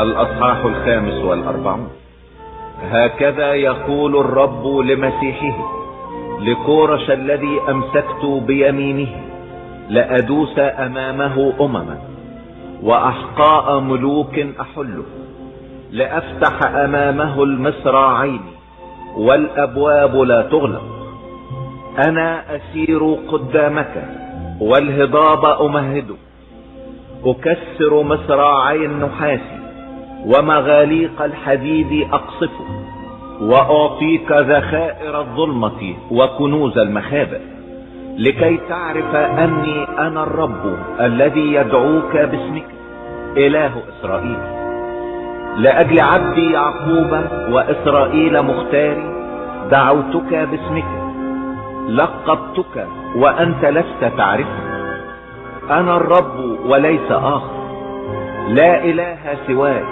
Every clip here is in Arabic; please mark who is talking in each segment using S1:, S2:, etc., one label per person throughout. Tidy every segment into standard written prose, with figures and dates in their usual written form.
S1: الأصحاح 45. هكذا يقول الرب لمسيحه لكورش الذي أمسكت بيمينه: لأدوس أمامه أمما وأحقاء ملوك أحله، لأفتح أمامه المصراعين والأبواب لا تغلق. أنا أسير قدامك والهضاب أمهده، أكسر مصراعي النحاس ومغاليق الحديد أقصفه، وأعطيك ذخائر الظلمة وكنوز المخابئ، لكي تعرف أني أنا الرب الذي يدعوك باسمك إله إسرائيل. لأجل عبدي يعقوب وإسرائيل مختاري دعوتك باسمك، لقبتك وأنت لست تعرفني. أنا الرب وليس آخر، لا إله سواك.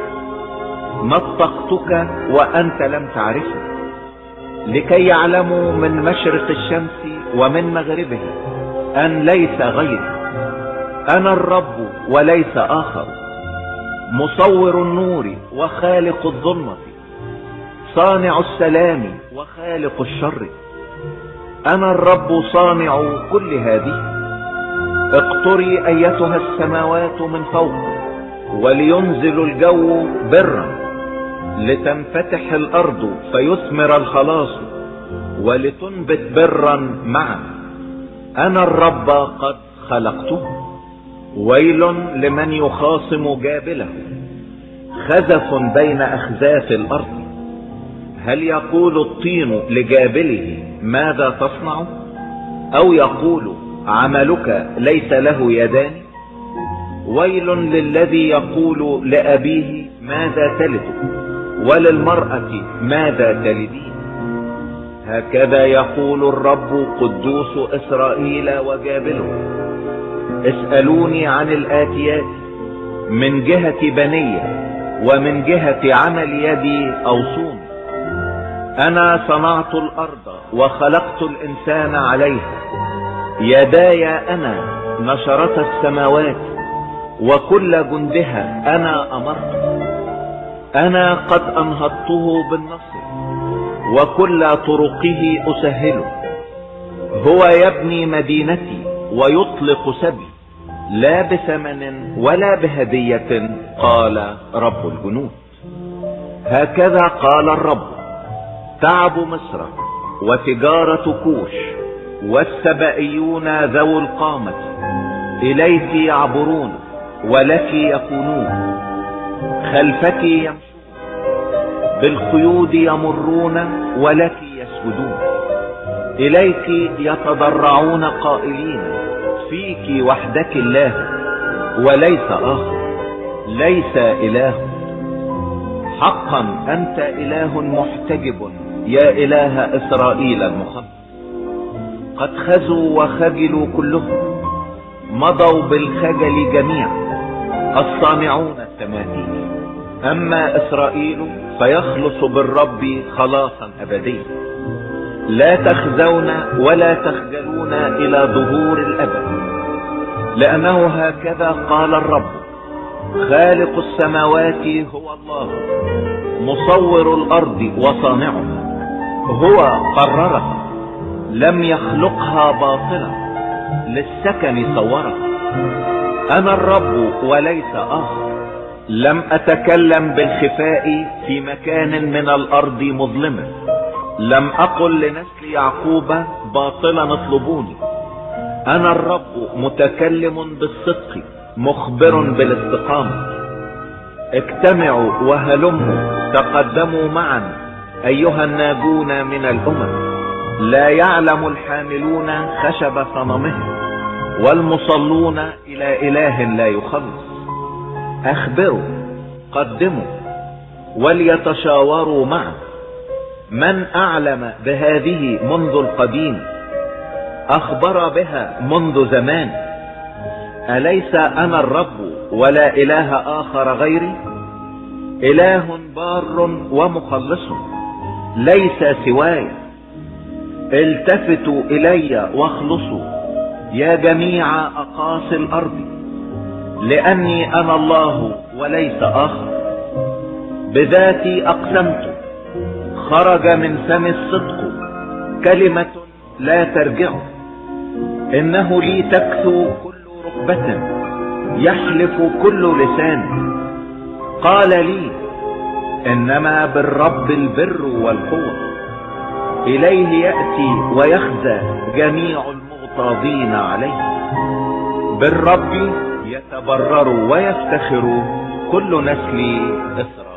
S1: نطقتك وأنت لم تعرفني، لكي يعلموا من مشرق الشمس ومن مغربها أن ليس غيري. أنا الرب وليس آخر، مصور النور وخالق الظلمة، صانع السلام وخالق الشر. أنا الرب صانع كل هذه. اقطري أيتها السماوات من فوق، ولينزل الجو برا، لتنفتح الأرض فيثمر الخلاص، ولتنبت برا معا. أنا الرب قد خلقته. ويل لمن يخاصم جابله، خزف بين أخزاف الأرض. هل يقول الطين لجابله: ماذا تصنع؟ أو يقول: عملك ليس له يدان؟ ويل للذي يقول لأبيه: ماذا تلد؟ وللمرأة: ماذا تلدين؟ هكذا يقول الرب قدوس إسرائيل وجابله: اسألوني عن الآتيات من جهة بنية، ومن جهة عمل يدي أوصوني. أنا صنعت الأرض وخلقت الإنسان عليها، يداي أنا نشرت السماوات، وكل جندها أنا أمرت. أنا قد أنهضته بالنصر، وكل طرقه أسهله. هو يبني مدينتي ويطلق سبي، لا بثمن ولا بهدية، قال رب الجنود. هكذا قال الرب: تعب مصر وتجارة كوش والسبائيون ذو القامة إليك يعبرون ولك يكونون، خلفك يمشون، بالقيود يمرون ولك يسجدون. إليك يتضرعون قائلين: فيك وحدك الله وليس آخر، ليس إله. حقا أنت إله محتجب يا إله إسرائيل المخلص. قد خزوا وخجلوا كلهم، مضوا بالخجل جميعا، الصانعون التماثيل. أما إسرائيل فيخلص بالرب خلاصا أبديا. لا تخزون ولا تخجلون إلى ظهور الأبد، لأنه هكذا قال الرب: خالق السماوات هو الله، مصور الأرض وصانعها. هو قررها، لم يخلقها باطلا، للسكن صورها. أنا الرب وليس آخر، لم أتكلم بالخفاء في مكان من الأرض مظلمة. لم أقل لنسل يعقوب باطلا اطلبوني. أنا الرب متكلم بالصدق، مخبر بالاستقامة. اجتمعوا وهلموا، تقدموا معا أيها الناجون من الأمم. لا يعلم الحاملون خشب صنمهم، والمصلون إلى إله لا يخلص. أخبروا، قدموا، وليتشاوروا معا. من أعلم بهذه منذ القديم؟ أخبر بها منذ زمان. أليس أنا الرب ولا إله آخر غيري؟ إله بار ومخلص، ليس سواي. التفتوا إلي واخلصوا يا جميع أقاصي الأرض، لأني أنا الله وليس آخر. بذاتي أقسمت، خرج من فم الصدق، كلمة لا ترجع. إنه لي تكثو كل ركبة، يحلف كل لسان. قال لي إنما بالرب البر والقوة، إليه يأتي ويخزى جميع المغتاظين عليه. بالرب يتبرر ويفتخر كل نسل إسرائيل.